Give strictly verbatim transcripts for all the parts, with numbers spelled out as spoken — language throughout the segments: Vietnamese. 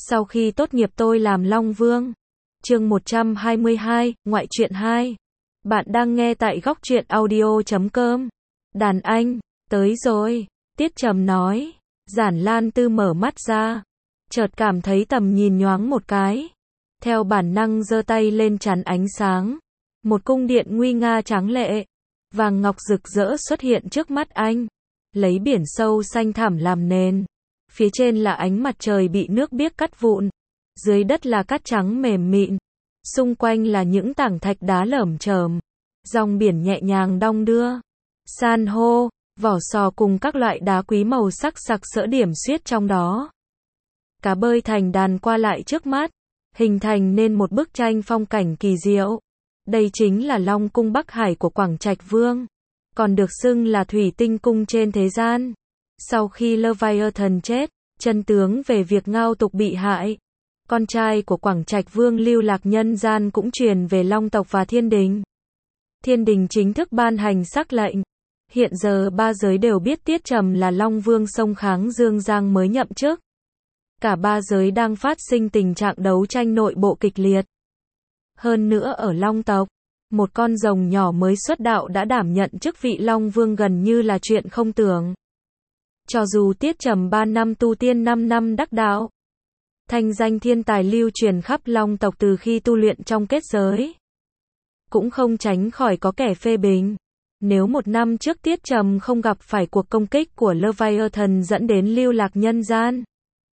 Sau khi tốt nghiệp tôi làm Long Vương. Chương một trăm hai mươi hai, ngoại truyện hai. Bạn đang nghe tại góc truyện audio chấm com. Đàn anh, tới rồi, Tiết Trầm nói. Giản Lan Tư mở mắt ra, chợt cảm thấy tầm nhìn nhoáng một cái. Theo bản năng giơ tay lên chắn ánh sáng. Một cung điện nguy nga tráng lệ, vàng ngọc rực rỡ xuất hiện trước mắt anh. Lấy biển sâu xanh thẳm làm nền. Phía trên là ánh mặt trời bị nước biếc cắt vụn. Dưới đất là cát trắng mềm mịn. Xung quanh là những tảng thạch đá lởm chởm. Dòng biển nhẹ nhàng đong đưa. San hô, vỏ sò cùng các loại đá quý màu sắc sặc sỡ điểm xuyết trong đó. Cá bơi thành đàn qua lại trước mắt, hình thành nên một bức tranh phong cảnh kỳ diệu. Đây chính là Long cung Bắc Hải của Quảng Trạch Vương, còn được xưng là thủy tinh cung trên thế gian. Sau khi Leviathan chết, chân tướng về việc Ngao Tục bị hại, con trai của Quảng Trạch Vương lưu lạc nhân gian cũng truyền về Long tộc và Thiên Đình. Thiên Đình chính thức ban hành sắc lệnh. Hiện giờ ba giới đều biết Tiết Trầm là Long Vương sông Kháng Dương Giang mới nhậm chức. Cả ba giới đang phát sinh tình trạng đấu tranh nội bộ kịch liệt. Hơn nữa ở Long tộc, một con rồng nhỏ mới xuất đạo đã đảm nhận chức vị Long Vương gần như là chuyện không tưởng. Cho dù Tiết Trầm ba năm tu tiên năm năm đắc đạo, thanh danh thiên tài lưu truyền khắp Long tộc từ khi tu luyện trong kết giới, cũng không tránh khỏi có kẻ phê bình. Nếu một năm trước Tiết Trầm không gặp phải cuộc công kích của Leviathan dẫn đến lưu lạc nhân gian,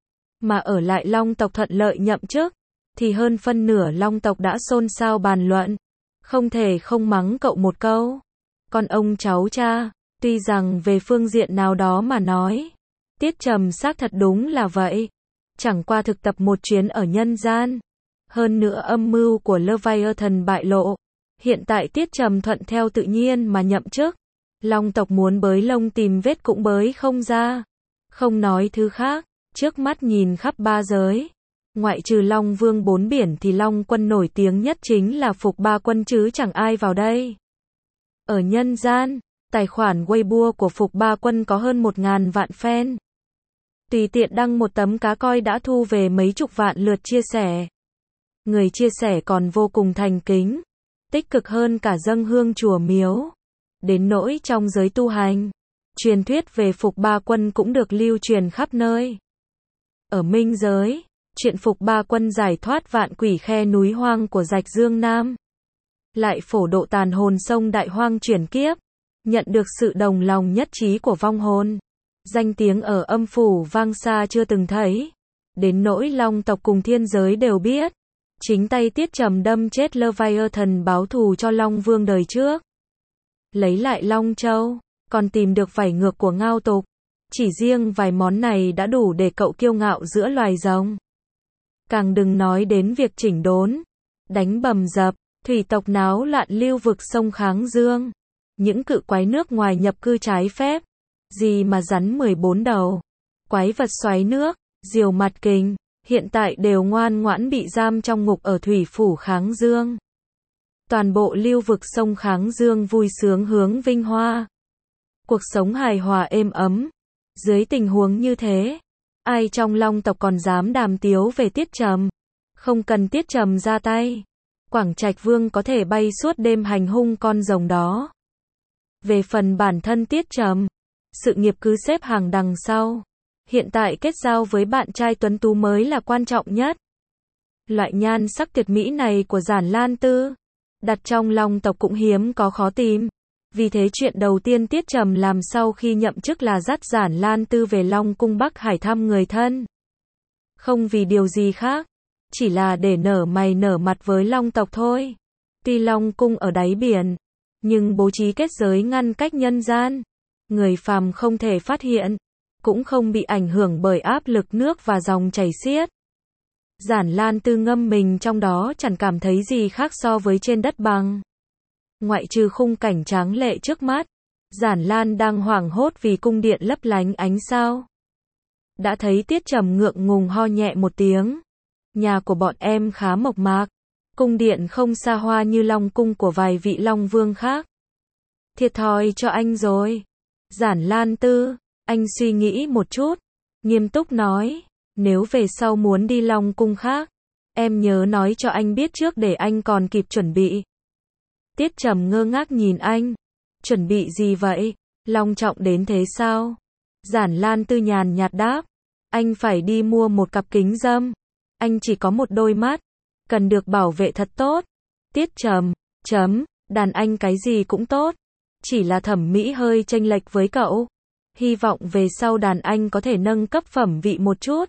mà ở lại Long tộc thuận lợi nhậm chức, thì hơn phân nửa Long tộc đã xôn xao bàn luận. Không thể không mắng cậu một câu. Con ông cháu cha, tuy rằng về phương diện nào đó mà nói, Tiết Trầm xác thật đúng là vậy. Chẳng qua thực tập một chuyến ở nhân gian. Hơn nữa âm mưu của Leviathan bại lộ. Hiện tại Tiết Trầm thuận theo tự nhiên mà nhậm chức. Long tộc muốn bới lông tìm vết cũng bới không ra. Không nói thứ khác, trước mắt nhìn khắp ba giới, ngoại trừ Long Vương bốn biển thì Long quân nổi tiếng nhất chính là Phục Ba Quân chứ chẳng ai vào đây. Ở nhân gian, tài khoản Weibo của Phục Ba Quân có hơn một ngàn vạn fan. Tùy tiện đăng một tấm cá coi đã thu về mấy chục vạn lượt chia sẻ. Người chia sẻ còn vô cùng thành kính, tích cực hơn cả dâng hương chùa miếu. Đến nỗi trong giới tu hành, truyền thuyết về Phục Ba Quân cũng được lưu truyền khắp nơi. Ở minh giới, chuyện Phục Ba Quân giải thoát vạn quỷ khe núi hoang của Rạch Dương Nam, lại phổ độ tàn hồn sông Đại Hoang chuyển kiếp, nhận được sự đồng lòng nhất trí của vong hồn. Danh tiếng ở âm phủ vang xa chưa từng thấy. Đến nỗi Long tộc cùng thiên giới đều biết. Chính tay Tiết Trầm đâm chết Leviathan báo thù cho Long Vương đời trước. Lấy lại Long Châu, còn tìm được vảy ngược của Ngao Tục. Chỉ riêng vài món này đã đủ để cậu kiêu ngạo giữa loài rồng. Càng đừng nói đến việc chỉnh đốn, đánh bầm dập, thủy tộc náo loạn lưu vực sông Kháng Dương. Những cự quái nước ngoài nhập cư trái phép. Gì mà rắn mười bốn đầu, quái vật xoáy nước, diều mặt kình, hiện tại đều ngoan ngoãn bị giam trong ngục ở thủy phủ Kháng Dương. Toàn bộ lưu vực sông Kháng Dương vui sướng hướng vinh hoa. Cuộc sống hài hòa êm ấm. Dưới tình huống như thế, ai trong Long tộc còn dám đàm tiếu về Tiết Trầm? Không cần Tiết Trầm ra tay, Quảng Trạch Vương có thể bay suốt đêm hành hung con rồng đó. Về phần bản thân Tiết Trầm, sự nghiệp cứ xếp hàng đằng sau. Hiện tại kết giao với bạn trai tuấn tú mới là quan trọng nhất. Loại nhan sắc tuyệt mỹ này của Giản Lan Tư, đặt trong Long tộc cũng hiếm có khó tìm. Vì thế chuyện đầu tiên Tiết Trầm làm sau khi nhậm chức là dắt Giản Lan Tư về Long cung Bắc Hải thăm người thân. Không vì điều gì khác, chỉ là để nở mày nở mặt với Long tộc thôi. Tuy Long cung ở đáy biển, nhưng bố trí kết giới ngăn cách nhân gian. Người phàm không thể phát hiện, cũng không bị ảnh hưởng bởi áp lực nước và dòng chảy xiết. Giản Lan Tư ngâm mình trong đó chẳng cảm thấy gì khác so với trên đất bằng. Ngoại trừ khung cảnh tráng lệ trước mắt, Giản Lan đang hoảng hốt vì cung điện lấp lánh ánh sao. Đã thấy Tiết Trầm ngượng ngùng ho nhẹ một tiếng. Nhà của bọn em khá mộc mạc, cung điện không xa hoa như Long cung của vài vị Long Vương khác. Thiệt thòi cho anh rồi. Giản Lan Tư, anh suy nghĩ một chút, nghiêm túc nói, Nếu về sau muốn đi Long cung khác, em nhớ nói cho anh biết trước để anh còn kịp chuẩn bị. Tiết Trầm ngơ ngác nhìn anh. Chuẩn bị gì vậy? Long trọng đến thế sao? Giản Lan Tư nhàn nhạt đáp. Anh phải đi mua một cặp kính râm. Anh chỉ có một đôi mắt. Cần được bảo vệ thật tốt. Tiết Trầm, chấm, đàn anh cái gì cũng tốt. Chỉ là thẩm mỹ hơi chênh lệch với cậu. Hy vọng về sau đàn anh có thể nâng cấp phẩm vị một chút.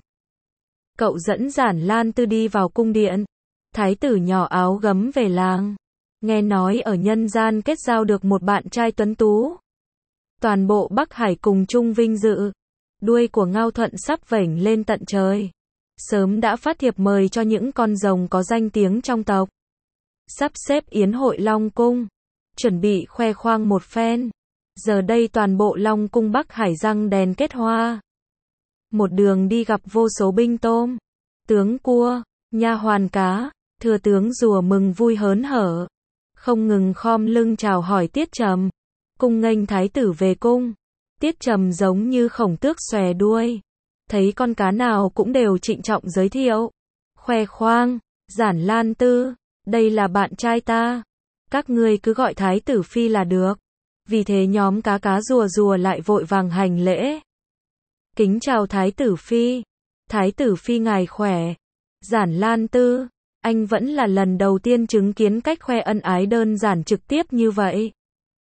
Cậu dẫn Giản Lan Tư đi vào cung điện. Thái tử nhỏ áo gấm về làng. Nghe nói ở nhân gian kết giao được một bạn trai tuấn tú. Toàn bộ Bắc Hải cùng chung vinh dự. Đuôi của Ngao Thuận sắp vểnh lên tận trời. Sớm đã phát thiệp mời cho những con rồng có danh tiếng trong tộc. Sắp xếp yến hội Long cung. Chuẩn bị khoe khoang một phen. Giờ đây toàn bộ Long cung Bắc Hải răng đèn kết hoa. Một đường đi gặp vô số binh tôm, tướng cua, nha hoàn cá, thừa tướng rùa mừng vui hớn hở. Không ngừng khom lưng chào hỏi Tiết Trầm. Cung nghênh thái tử về cung. Tiết Trầm giống như khổng tước xòe đuôi. Thấy con cá nào cũng đều trịnh trọng giới thiệu. Khoe khoang, Giản Lan Tư, đây là bạn trai ta. Các ngươi cứ gọi thái tử phi là được. Vì thế nhóm cá cá rùa rùa lại vội vàng hành lễ. Kính chào thái tử phi. Thái tử phi ngài khỏe. Giản Lan Tư, anh vẫn là lần đầu tiên chứng kiến cách khoe ân ái đơn giản trực tiếp như vậy.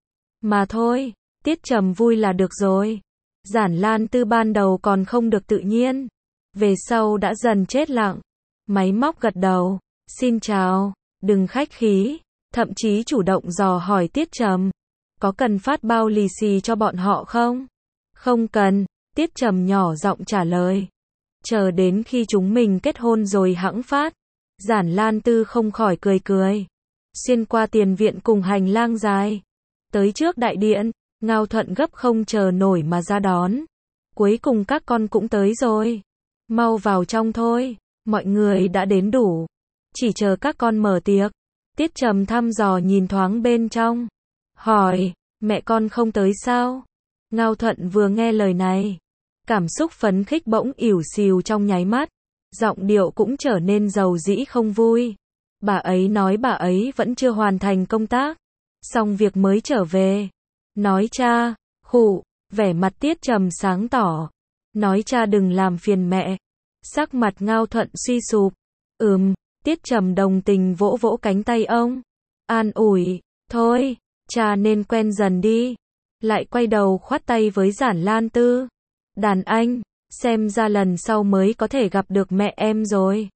Mà thôi, Tiết Trầm vui là được rồi. Giản Lan Tư ban đầu còn không được tự nhiên. Về sau đã dần chết lặng. Máy móc gật đầu. Xin chào, đừng khách khí. Thậm chí chủ động dò hỏi Tiết Trầm. Có cần phát bao lì xì cho bọn họ không? Không cần, Tiết Trầm nhỏ giọng trả lời. Chờ đến khi chúng mình kết hôn rồi hẵng phát. Giản Lan Tư không khỏi cười cười. Xuyên qua tiền viện cùng hành lang dài. Tới trước đại điện, Ngao Thuận gấp không chờ nổi mà ra đón. Cuối cùng các con cũng tới rồi. Mau vào trong thôi, mọi người đã đến đủ. Chỉ chờ các con mở tiệc. Tiết Trầm thăm dò nhìn thoáng bên trong. Hỏi, mẹ con không tới sao? Ngao Thuận vừa nghe lời này. Cảm xúc phấn khích bỗng ỉu xìu trong nháy mắt. Giọng điệu cũng trở nên dầu dĩ không vui. Bà ấy nói bà ấy vẫn chưa hoàn thành công tác. Xong việc mới trở về. Nói cha, khụ, vẻ mặt Tiết Trầm sáng tỏ. Nói cha đừng làm phiền mẹ. Sắc mặt Ngao Thuận suy sụp. Ừm, Tiết Trầm đồng tình vỗ vỗ cánh tay ông. An ủi, thôi, cha nên quen dần đi. Lại quay đầu khoát tay với Giản Lan Tư. Đàn anh, xem ra lần sau mới có thể gặp được mẹ em rồi.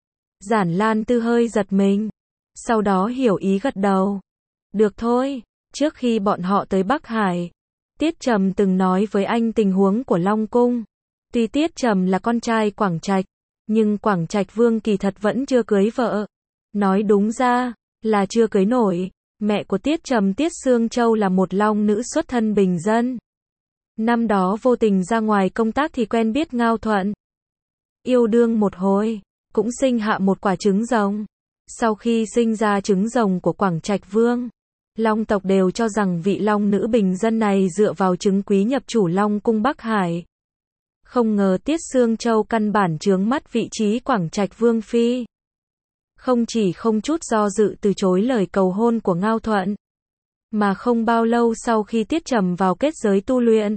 Giản Lan Tư hơi giật mình. Sau đó hiểu ý gật đầu. Được thôi, trước khi bọn họ tới Bắc Hải, Tiết Trầm từng nói với anh tình huống của Long cung. Tuy Tiết Trầm là con trai Quảng Trạch, nhưng Quảng Trạch Vương kỳ thật vẫn chưa cưới vợ. Nói đúng ra, là chưa cưới nổi. Mẹ của Tiết Trầm Tiết Sương Châu là một long nữ xuất thân bình dân. Năm đó vô tình ra ngoài công tác thì quen biết Ngao Thuận. Yêu đương một hồi, cũng sinh hạ một quả trứng rồng. Sau khi sinh ra trứng rồng của Quảng Trạch Vương, Long tộc đều cho rằng vị long nữ bình dân này dựa vào trứng quý nhập chủ Long cung Bắc Hải. Không ngờ Tiết Sương Châu căn bản chướng mắt vị trí Quảng Trạch Vương phi. Không chỉ không chút do dự từ chối lời cầu hôn của Ngao Thuận, mà không bao lâu sau khi Tiết Trầm vào kết giới tu luyện,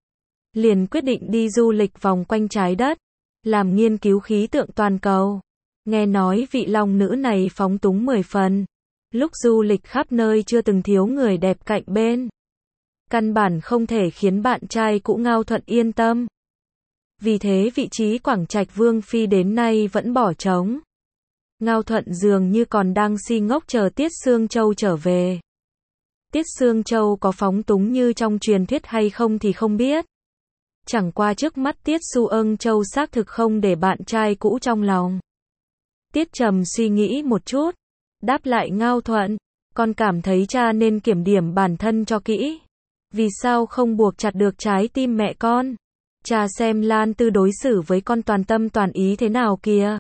liền quyết định đi du lịch vòng quanh trái đất, làm nghiên cứu khí tượng toàn cầu. Nghe nói vị long nữ này phóng túng mười phần. Lúc du lịch khắp nơi chưa từng thiếu người đẹp cạnh bên. Căn bản không thể khiến bạn trai cũ Ngao Thuận yên tâm. Vì thế vị trí Quảng Trạch Vương phi đến nay vẫn bỏ trống. Ngao Thuận dường như còn đang si ngốc chờ Tiết Sương Châu trở về. Tiết Sương Châu có phóng túng như trong truyền thuyết hay không thì không biết. Chẳng qua trước mắt Tiết Su Ưng Châu xác thực không để bạn trai cũ trong lòng. Tiết Trầm suy nghĩ một chút, đáp lại Ngao Thuận, con cảm thấy cha nên kiểm điểm bản thân cho kỹ. Vì sao không buộc chặt được trái tim mẹ con? Cha xem Lan Tư đối xử với con toàn tâm toàn ý thế nào kìa.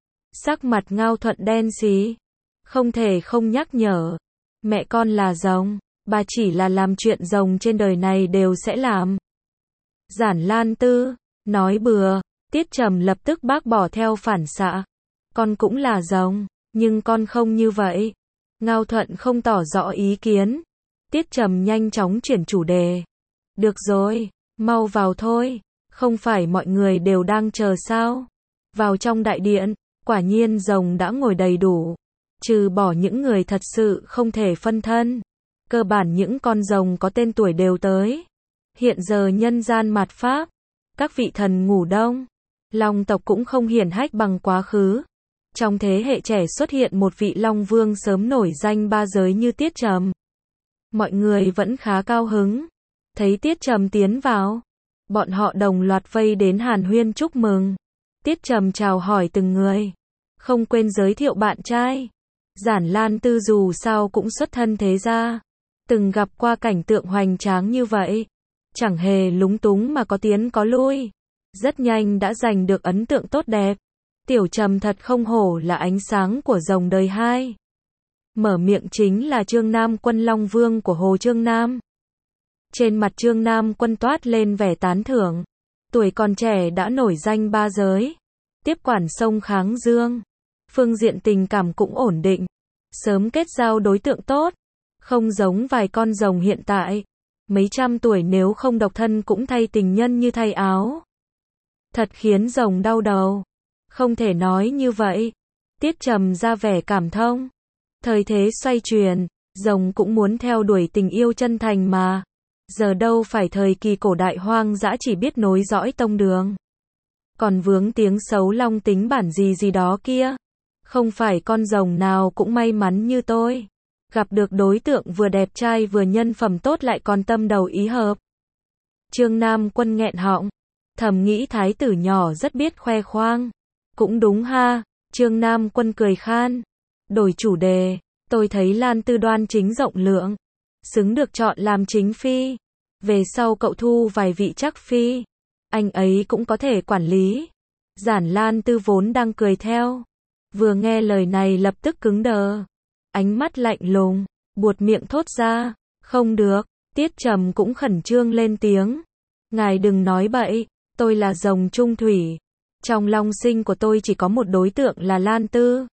Sắc mặt Ngao Thuận đen xí. Không thể không nhắc nhở. Mẹ con là rồng, bà chỉ là làm chuyện rồng trên đời này đều sẽ làm. Giản Lan Tư, nói bừa, Tiết Trầm lập tức bác bỏ theo phản xạ. Con cũng là rồng, nhưng con không như vậy. Ngao Thuận không tỏ rõ ý kiến. Tiết Trầm nhanh chóng chuyển chủ đề. Được rồi, mau vào thôi, không phải mọi người đều đang chờ sao? Vào trong đại điện, quả nhiên rồng đã ngồi đầy đủ. Trừ bỏ những người thật sự không thể phân thân. Cơ bản những con rồng có tên tuổi đều tới. Hiện giờ nhân gian mạt Pháp, các vị thần ngủ đông. Long tộc cũng không hiển hách bằng quá khứ. Trong thế hệ trẻ xuất hiện một vị Long Vương sớm nổi danh ba giới như Tiết Trầm. Mọi người vẫn khá cao hứng. Thấy Tiết Trầm tiến vào, bọn họ đồng loạt vây đến hàn huyên chúc mừng. Tiết Trầm chào hỏi từng người, không quên giới thiệu bạn trai. Giản Lan Tư dù sao cũng xuất thân thế gia, từng gặp qua cảnh tượng hoành tráng như vậy, chẳng hề lúng túng mà có tiến có lui, rất nhanh đã giành được ấn tượng tốt đẹp. Tiểu Trầm thật không hổ là ánh sáng của rồng đời hai. Mở miệng chính là Trương Nam Quân Long Vương của Hồ Trương Nam. Trên mặt Trương Nam Quân toát lên vẻ tán thưởng. Tuổi còn trẻ đã nổi danh ba giới. Tiếp quản sông Kháng Dương. Phương diện tình cảm cũng ổn định. Sớm kết giao đối tượng tốt. Không giống vài con rồng hiện tại. Mấy trăm tuổi nếu không độc thân cũng thay tình nhân như thay áo. Thật khiến rồng đau đầu. Không thể nói như vậy. Tiết Trầm ra vẻ cảm thông. Thời thế xoay chuyển, rồng cũng muốn theo đuổi tình yêu chân thành mà. Giờ đâu phải thời kỳ cổ đại hoang dã chỉ biết nối dõi tông đường. Còn vướng tiếng xấu long tính bản gì gì đó kia. Không phải con rồng nào cũng may mắn như tôi. Gặp được đối tượng vừa đẹp trai vừa nhân phẩm tốt lại còn tâm đầu ý hợp. Trương Nam Quân nghẹn họng. Thầm nghĩ thái tử nhỏ rất biết khoe khoang. Cũng đúng ha, Trương Nam Quân cười khan. Đổi chủ đề, tôi thấy Lan Tư đoan chính rộng lượng. Xứng được chọn làm chính phi. Về sau cậu thu vài vị chắc phi. Anh ấy cũng có thể quản lý. Giản Lan Tư vốn đang cười theo. Vừa nghe lời này lập tức cứng đờ. Ánh mắt lạnh lùng, buột miệng thốt ra. Không được, Tiết Trầm cũng khẩn trương lên tiếng. Ngài đừng nói bậy, tôi là rồng trung thủy. Trong long sinh của tôi chỉ có một đối tượng là Lan Tư.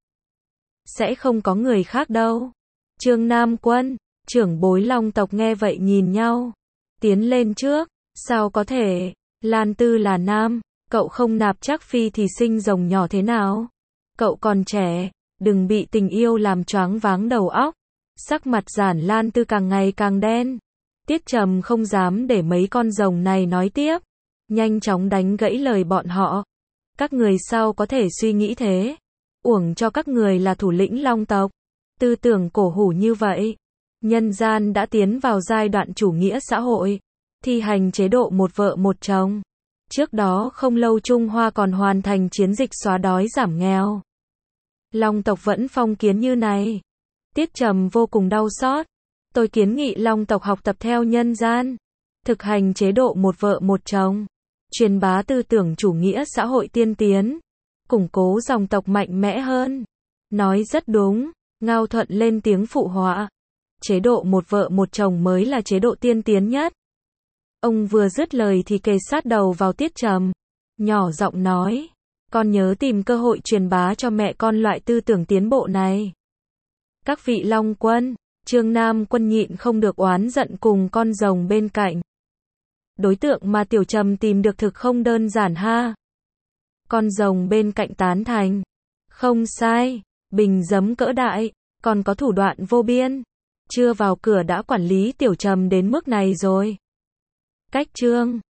Sẽ không có người khác đâu. Trương Nam Quân, trưởng bối long tộc nghe vậy nhìn nhau. Tiến lên trước, sao có thể, Lan Tư là nam, cậu không nạp chắc phi thì sinh rồng nhỏ thế nào? Cậu còn trẻ, đừng bị tình yêu làm choáng váng đầu óc. Sắc mặt Giản Lan Tư càng ngày càng đen. Tiết Trầm không dám để mấy con rồng này nói tiếp. Nhanh chóng đánh gãy lời bọn họ. Các người sao có thể suy nghĩ thế? Uổng cho các người là thủ lĩnh long tộc. Tư tưởng cổ hủ như vậy. Nhân gian đã tiến vào giai đoạn chủ nghĩa xã hội. Thi hành chế độ một vợ một chồng. Trước đó không lâu Trung Hoa còn hoàn thành chiến dịch xóa đói giảm nghèo. Long tộc vẫn phong kiến như này. Tiết Trầm vô cùng đau xót. Tôi kiến nghị long tộc học tập theo nhân gian. Thực hành chế độ một vợ một chồng. Truyền bá tư tưởng chủ nghĩa xã hội tiên tiến. Củng cố dòng tộc mạnh mẽ hơn. Nói rất đúng. Ngao Thuận lên tiếng phụ họa. Chế độ một vợ một chồng mới là chế độ tiên tiến nhất. Ông vừa dứt lời thì kề sát đầu vào Tiết Trầm. Nhỏ giọng nói. Con nhớ tìm cơ hội truyền bá cho mẹ con loại tư tưởng tiến bộ này. Các vị Long Quân, Trương Nam Quân nhịn không được oán giận cùng con rồng bên cạnh. Đối tượng mà Tiểu Trầm tìm được thực không đơn giản ha. Con rồng bên cạnh tán thành. Không sai, bình giấm cỡ đại, còn có thủ đoạn vô biên. Chưa vào cửa đã quản lý Tiểu Trầm đến mức này rồi. Cách Trương